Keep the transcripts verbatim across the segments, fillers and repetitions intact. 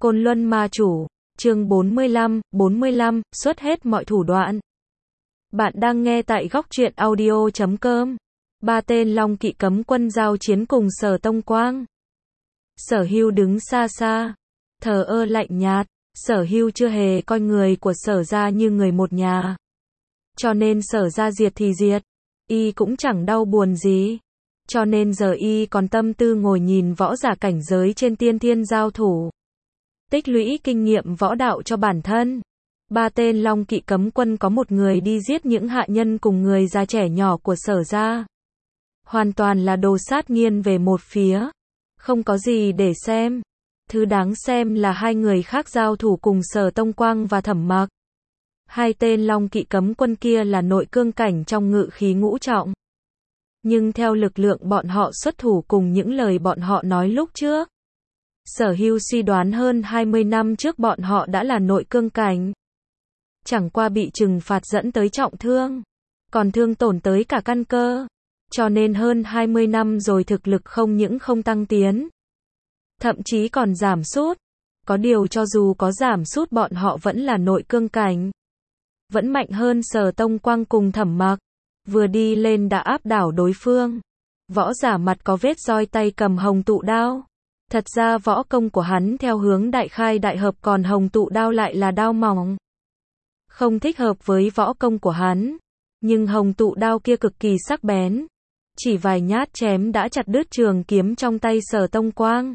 Côn Luân Ma Chủ, chương bốn mươi lăm, bốn mươi lăm, xuất hết mọi thủ đoạn. Bạn đang nghe tại góc truyện audio chấm com. Ba tên Long Kỵ cấm quân giao chiến cùng Sở Tông Quang. Sở Hưu đứng xa xa, thờ ơ lạnh nhạt. Sở Hưu chưa hề coi người của Sở gia như người một nhà. Cho nên Sở gia diệt thì diệt, y cũng chẳng đau buồn gì. Cho nên giờ y còn tâm tư ngồi nhìn võ giả cảnh giới trên tiên thiên giao thủ. Tích lũy kinh nghiệm võ đạo cho bản thân. Ba tên Long Kỵ cấm quân có một người đi giết những hạ nhân cùng người già trẻ nhỏ của Sở gia. Hoàn toàn là đồ sát nghiêng về một phía. Không có gì để xem. Thứ đáng xem là hai người khác giao thủ cùng Sở Tông Quang và Thẩm Mặc. Hai tên Long Kỵ cấm quân kia là nội cương cảnh trong ngự khí ngũ trọng. Nhưng theo lực lượng bọn họ xuất thủ cùng những lời bọn họ nói lúc trước, Sở Hưu suy đoán hơn hai mươi năm trước bọn họ đã là nội cương cảnh. Chẳng qua bị trừng phạt dẫn tới trọng thương, còn thương tổn tới cả căn cơ. Cho nên hơn hai mươi năm rồi thực lực không những không tăng tiến, thậm chí còn giảm sút. Có điều cho dù có giảm sút bọn họ vẫn là nội cương cảnh. Vẫn mạnh hơn Sở Tông Quang cùng Thẩm Mặc. Vừa đi lên đã áp đảo đối phương. Võ giả mặt có vết roi tay cầm hồng tụ đao. Thật ra võ công của hắn theo hướng đại khai đại hợp, còn hồng tụ đao lại là đao mỏng, không thích hợp với võ công của hắn. Nhưng hồng tụ đao kia cực kỳ sắc bén. Chỉ vài nhát chém đã chặt đứt trường kiếm trong tay Sở Tông Quang.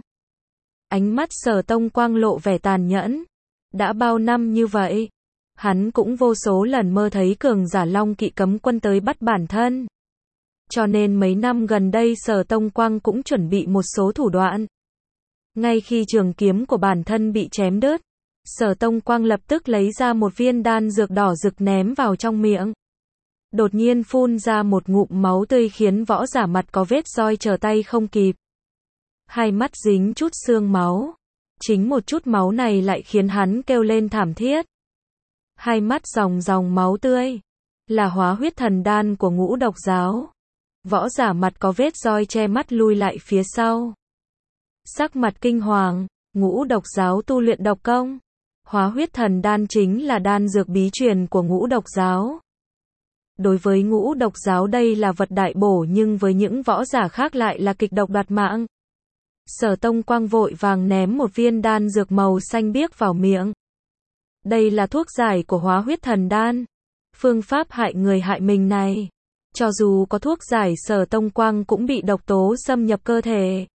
Ánh mắt Sở Tông Quang lộ vẻ tàn nhẫn. Đã bao năm như vậy, hắn cũng vô số lần mơ thấy cường giả Long Kỵ cấm quân tới bắt bản thân. Cho nên mấy năm gần đây Sở Tông Quang cũng chuẩn bị một số thủ đoạn. Ngay khi trường kiếm của bản thân bị chém đứt, Sở Tông Quang lập tức lấy ra một viên đan dược đỏ rực ném vào trong miệng. Đột nhiên phun ra một ngụm máu tươi khiến võ giả mặt có vết roi trở tay không kịp. Hai mắt dính chút xương máu. Chính một chút máu này lại khiến hắn kêu lên thảm thiết. Hai mắt dòng dòng máu tươi. Là hóa huyết thần đan của Ngũ Độc giáo. Võ giả mặt có vết roi che mắt lui lại phía sau. Sắc mặt kinh hoàng. Ngũ Độc giáo tu luyện độc công. Hóa huyết thần đan chính là đan dược bí truyền của Ngũ Độc giáo. Đối với Ngũ Độc giáo đây là vật đại bổ, nhưng với những võ giả khác lại là kịch độc đoạt mạng. Sở Tông Quang vội vàng ném một viên đan dược màu xanh biếc vào miệng. Đây là thuốc giải của hóa huyết thần đan. Phương pháp hại người hại mình này, cho dù có thuốc giải, Sở Tông Quang cũng bị độc tố xâm nhập cơ thể,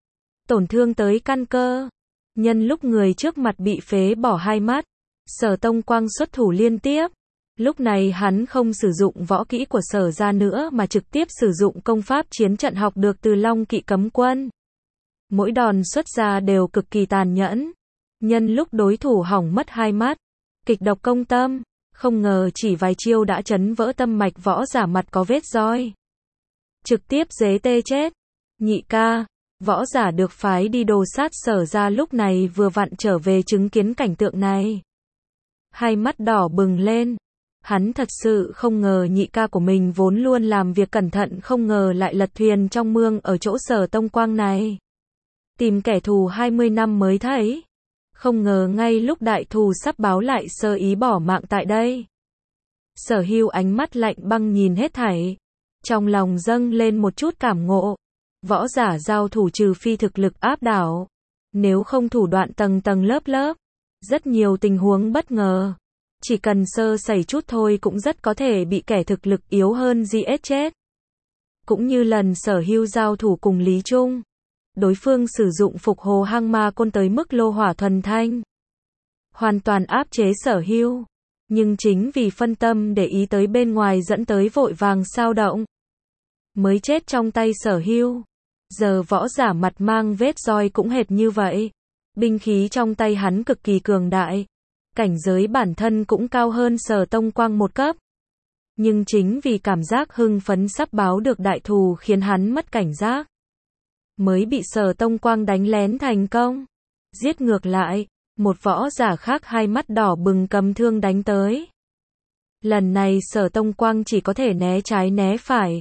tổn thương tới căn cơ. Nhân lúc người trước mặt bị phế bỏ hai mắt, Sở Tông Quang xuất thủ liên tiếp. Lúc này hắn không sử dụng võ kỹ của Sở gia nữa mà trực tiếp sử dụng công pháp chiến trận học được từ Long Kỵ cấm quân. Mỗi đòn xuất ra đều cực kỳ tàn nhẫn. Nhân lúc đối thủ hỏng mất hai mắt, kịch độc công tâm, không ngờ chỉ vài chiêu đã chấn vỡ tâm mạch võ giả mặt có vết roi. Trực tiếp dế tê chết. Nhị ca, võ giả được phái đi đồ sát Sở gia lúc này vừa vặn trở về chứng kiến cảnh tượng này. Hai mắt đỏ bừng lên. Hắn thật sự không ngờ nhị ca của mình vốn luôn làm việc cẩn thận không ngờ lại lật thuyền trong mương ở chỗ Sở Tông Quang này. Tìm kẻ thù hai mươi năm mới thấy. Không ngờ ngay lúc đại thù sắp báo lại sơ ý bỏ mạng tại đây. Sở Hưu ánh mắt lạnh băng nhìn hết thảy. Trong lòng dâng lên một chút cảm ngộ. Võ giả giao thủ trừ phi thực lực áp đảo. Nếu không thủ đoạn tầng tầng lớp lớp. Rất nhiều tình huống bất ngờ. Chỉ cần sơ sẩy chút thôi cũng rất có thể bị kẻ thực lực yếu hơn giết chết. Cũng như lần Sở Hưu giao thủ cùng Lý Trung. Đối phương sử dụng phục hồ hang ma côn tới mức lô hỏa thuần thanh. Hoàn toàn áp chế Sở Hưu. Nhưng chính vì phân tâm để ý tới bên ngoài dẫn tới vội vàng sao động. Mới chết trong tay Sở Hưu. Giờ võ giả mặt mang vết roi cũng hệt như vậy. Binh khí trong tay hắn cực kỳ cường đại. Cảnh giới bản thân cũng cao hơn Sở Tông Quang một cấp. Nhưng chính vì cảm giác hưng phấn sắp báo được đại thù khiến hắn mất cảnh giác. Mới bị Sở Tông Quang đánh lén thành công. Giết ngược lại, một võ giả khác hai mắt đỏ bừng cầm thương đánh tới. Lần này Sở Tông Quang chỉ có thể né trái né phải.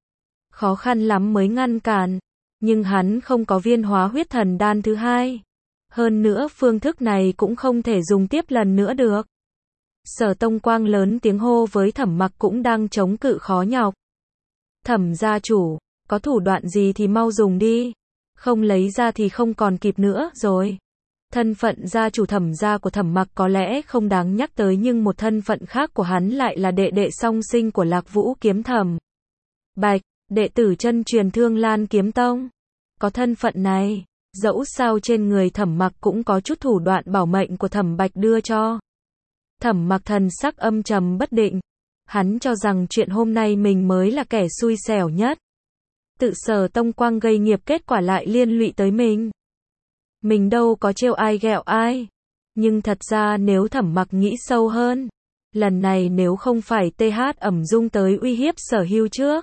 Khó khăn lắm mới ngăn cản. Nhưng hắn không có viên hóa huyết thần đan thứ hai. Hơn nữa phương thức này cũng không thể dùng tiếp lần nữa được. Sở Tông Quang lớn tiếng hô với Thẩm Mặc cũng đang chống cự khó nhọc. Thẩm gia chủ, có thủ đoạn gì thì mau dùng đi. Không lấy ra thì không còn kịp nữa rồi. Thân phận gia chủ Thẩm gia của Thẩm Mặc có lẽ không đáng nhắc tới, nhưng một thân phận khác của hắn lại là đệ đệ song sinh của Lạc Vũ kiếm Thẩm Bạch, đệ tử chân truyền Thương Lan kiếm tông. Có thân phận này, dẫu sao trên người Thẩm Mặc cũng có chút thủ đoạn bảo mệnh của Thẩm Bạch đưa cho. Thẩm Mặc thần sắc âm trầm bất định. Hắn cho rằng chuyện hôm nay mình mới là kẻ xui xẻo nhất. Tự Sở Tông Quang gây nghiệp, kết quả lại liên lụy tới mình. Mình đâu có trêu ai ghẹo ai. Nhưng thật ra nếu Thẩm Mặc nghĩ sâu hơn, lần này nếu không phải tê hát ẩm dung tới uy hiếp Sở Hưu trước,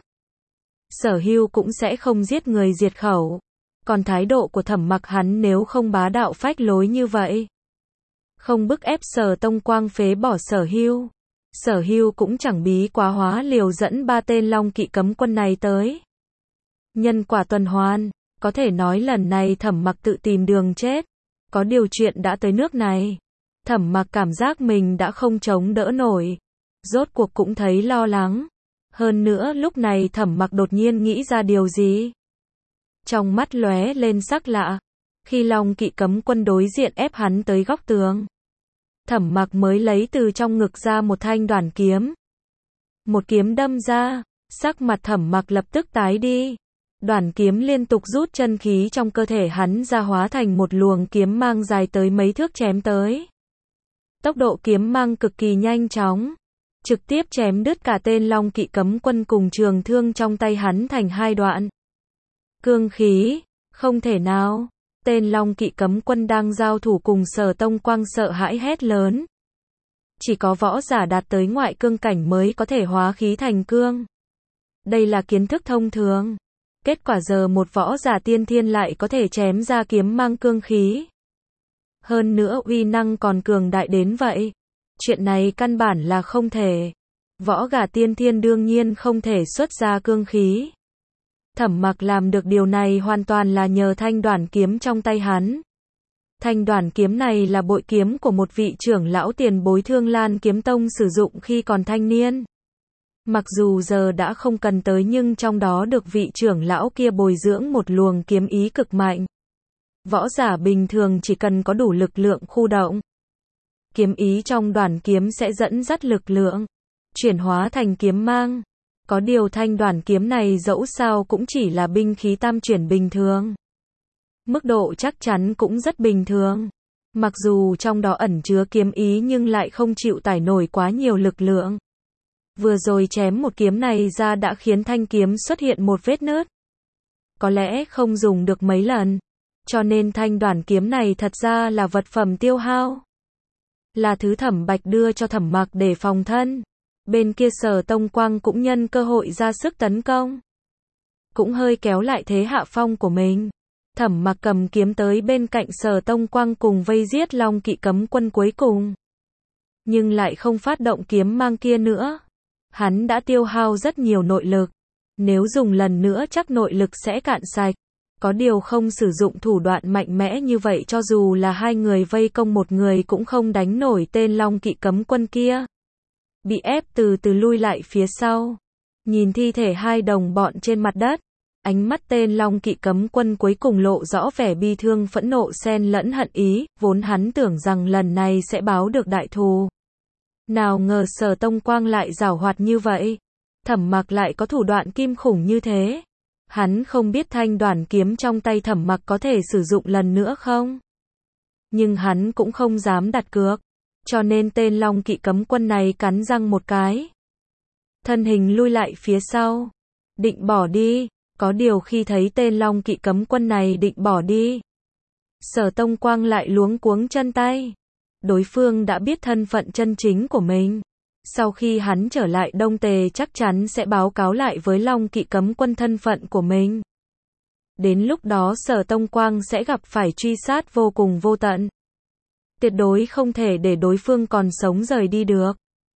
Sở Hưu cũng sẽ không giết người diệt khẩu. Còn thái độ của Thẩm Mặc hắn nếu không bá đạo phách lối như vậy, không bức ép Sở Tông Quang phế bỏ Sở Hưu, Sở Hưu cũng chẳng bí quá hóa liều dẫn ba tên Long Kỵ cấm quân này tới. Nhân quả tuần hoàn, có thể nói lần này Thẩm Mặc tự tìm đường chết. Có điều chuyện đã tới nước này, Thẩm Mặc cảm giác mình đã không chống đỡ nổi. Rốt cuộc cũng thấy lo lắng. Hơn nữa lúc này Thẩm Mặc đột nhiên nghĩ ra điều gì. Trong mắt lóe lên sắc lạ. Khi Long Kỵ cấm quân đối diện ép hắn tới góc tường, Thẩm Mặc mới lấy từ trong ngực ra một thanh đoản kiếm. Một kiếm đâm ra, sắc mặt Thẩm Mặc lập tức tái đi. Đoản kiếm liên tục rút chân khí trong cơ thể hắn ra, hóa thành một luồng kiếm mang dài tới mấy thước chém tới. Tốc độ kiếm mang cực kỳ nhanh chóng, trực tiếp chém đứt cả tên Long Kỵ cấm quân cùng trường thương trong tay hắn thành hai đoạn. Cương khí, không thể nào. Tên Long Kỵ cấm quân đang giao thủ cùng Sở Tông Quang sợ hãi hét lớn. Chỉ có võ giả đạt tới ngoại cương cảnh mới có thể hóa khí thành cương. Đây là kiến thức thông thường. Kết quả giờ một võ giả tiên thiên lại có thể chém ra kiếm mang cương khí. Hơn nữa uy năng còn cường đại đến vậy. Chuyện này căn bản là không thể. Võ giả tiên thiên đương nhiên không thể xuất ra cương khí. Thẩm Mặc làm được điều này hoàn toàn là nhờ thanh đoản kiếm trong tay hắn. Thanh đoản kiếm này là bội kiếm của một vị trưởng lão tiền bối Thương Lan kiếm tông sử dụng khi còn thanh niên. Mặc dù giờ đã không cần tới, nhưng trong đó được vị trưởng lão kia bồi dưỡng một luồng kiếm ý cực mạnh. Võ giả bình thường chỉ cần có đủ lực lượng khu động, kiếm ý trong đoản kiếm sẽ dẫn dắt lực lượng, chuyển hóa thành kiếm mang. Có điều thanh đoản kiếm này dẫu sao cũng chỉ là binh khí tam chuyển bình thường. Mức độ chắc chắn cũng rất bình thường. Mặc dù trong đó ẩn chứa kiếm ý nhưng lại không chịu tải nổi quá nhiều lực lượng. Vừa rồi chém một kiếm này ra đã khiến thanh kiếm xuất hiện một vết nứt. Có lẽ không dùng được mấy lần. Cho nên thanh đoản kiếm này thật ra là vật phẩm tiêu hao. Là thứ Thẩm Bạch đưa cho Thẩm Mặc để phòng thân. Bên kia Sở Tông Quang cũng nhân cơ hội ra sức tấn công. Cũng hơi kéo lại thế hạ phong của mình. Thẩm Mặc cầm kiếm tới bên cạnh Sở Tông Quang cùng vây giết Long Kỵ cấm quân cuối cùng. Nhưng lại không phát động kiếm mang kia nữa. Hắn đã tiêu hao rất nhiều nội lực. Nếu dùng lần nữa chắc nội lực sẽ cạn sạch. Có điều không sử dụng thủ đoạn mạnh mẽ như vậy, cho dù là hai người vây công một người cũng không đánh nổi tên Long Kỵ cấm quân kia. Bị ép từ từ lui lại phía sau. Nhìn thi thể hai đồng bọn trên mặt đất, ánh mắt tên Long Kỵ cấm quân cuối cùng lộ rõ vẻ bi thương phẫn nộ xen lẫn hận ý, vốn hắn tưởng rằng lần này sẽ báo được đại thù. Nào ngờ Sở Tông Quang lại giảo hoạt như vậy. Thẩm Mặc lại có thủ đoạn kim khủng như thế. Hắn không biết thanh đoản kiếm trong tay Thẩm Mặc có thể sử dụng lần nữa không? Nhưng hắn cũng không dám đặt cược. Cho nên tên Long Kỵ cấm quân này cắn răng một cái. Thân hình lui lại phía sau. Định bỏ đi. Có điều khi thấy tên Long Kỵ cấm quân này định bỏ đi, Sở Tông Quang lại luống cuống chân tay. Đối phương đã biết thân phận chân chính của mình. Sau khi hắn trở lại Đông Tề chắc chắn sẽ báo cáo lại với Long Kỵ cấm quân thân phận của mình. Đến lúc đó Sở Tông Quang sẽ gặp phải truy sát vô cùng vô tận. Tuyệt đối không thể để đối phương còn sống rời đi được.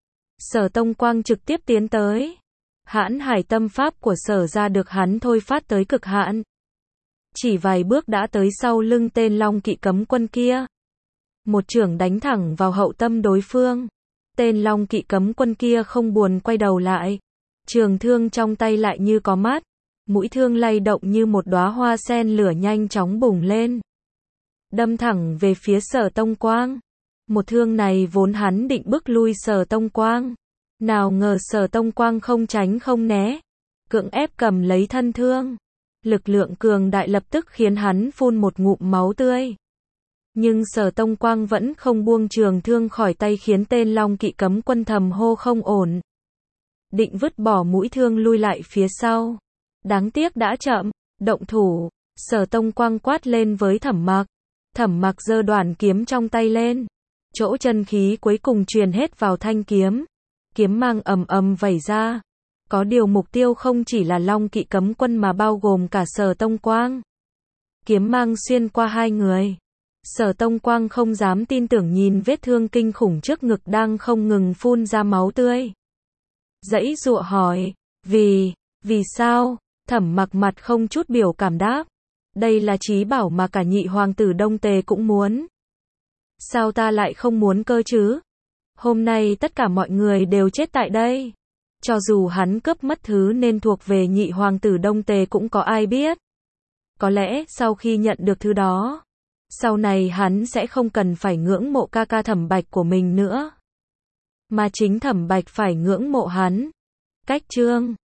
Sở Tông Quang trực tiếp tiến tới. Hãn hải tâm pháp của Sở ra được hắn thôi phát tới cực hạn. chỉ vài bước đã tới sau lưng tên Long Kỵ cấm quân kia. Một chưởng đánh thẳng vào hậu tâm đối phương. Tên Long Kỵ cấm quân kia không buồn quay đầu lại. Trường thương trong tay lại như có mắt. Mũi thương lay động như một đóa hoa sen lửa nhanh chóng bùng lên. Đâm thẳng về phía Sở Tông Quang. Một thương này vốn hắn định bức lui Sở Tông Quang. Nào ngờ Sở Tông Quang không tránh không né. Cưỡng ép cầm lấy thân thương. Lực lượng cường đại lập tức khiến hắn phun một ngụm máu tươi. Nhưng Sở Tông Quang vẫn không buông trường thương khỏi tay khiến tên Long Kỵ cấm quân thầm hô không ổn. Định vứt bỏ mũi thương lui lại phía sau. Đáng tiếc đã chậm, động thủ. Sở Tông Quang quát lên với Thẩm Mặc. Thẩm Mặc giơ đoạn kiếm trong tay lên. Chỗ chân khí cuối cùng truyền hết vào thanh kiếm. Kiếm mang ầm ầm vẩy ra. Có điều mục tiêu không chỉ là Long Kỵ cấm quân mà bao gồm cả Sở Tông Quang. Kiếm mang xuyên qua hai người. Sở Tông Quang không dám tin tưởng nhìn vết thương kinh khủng trước ngực đang không ngừng phun ra máu tươi. Giãy giụa hỏi, vì, vì sao? Thẩm Mặc mặt không chút biểu cảm đáp. Đây là chí bảo mà cả nhị hoàng tử Đông Tề cũng muốn. Sao ta lại không muốn cơ chứ? Hôm nay tất cả mọi người đều chết tại đây. Cho dù hắn cướp mất thứ nên thuộc về nhị hoàng tử Đông Tề cũng có ai biết. Có lẽ sau khi nhận được thứ đó, sau này hắn sẽ không cần phải ngưỡng mộ ca ca Thẩm Bạch của mình nữa. Mà chính Thẩm Bạch phải ngưỡng mộ hắn. Cách chương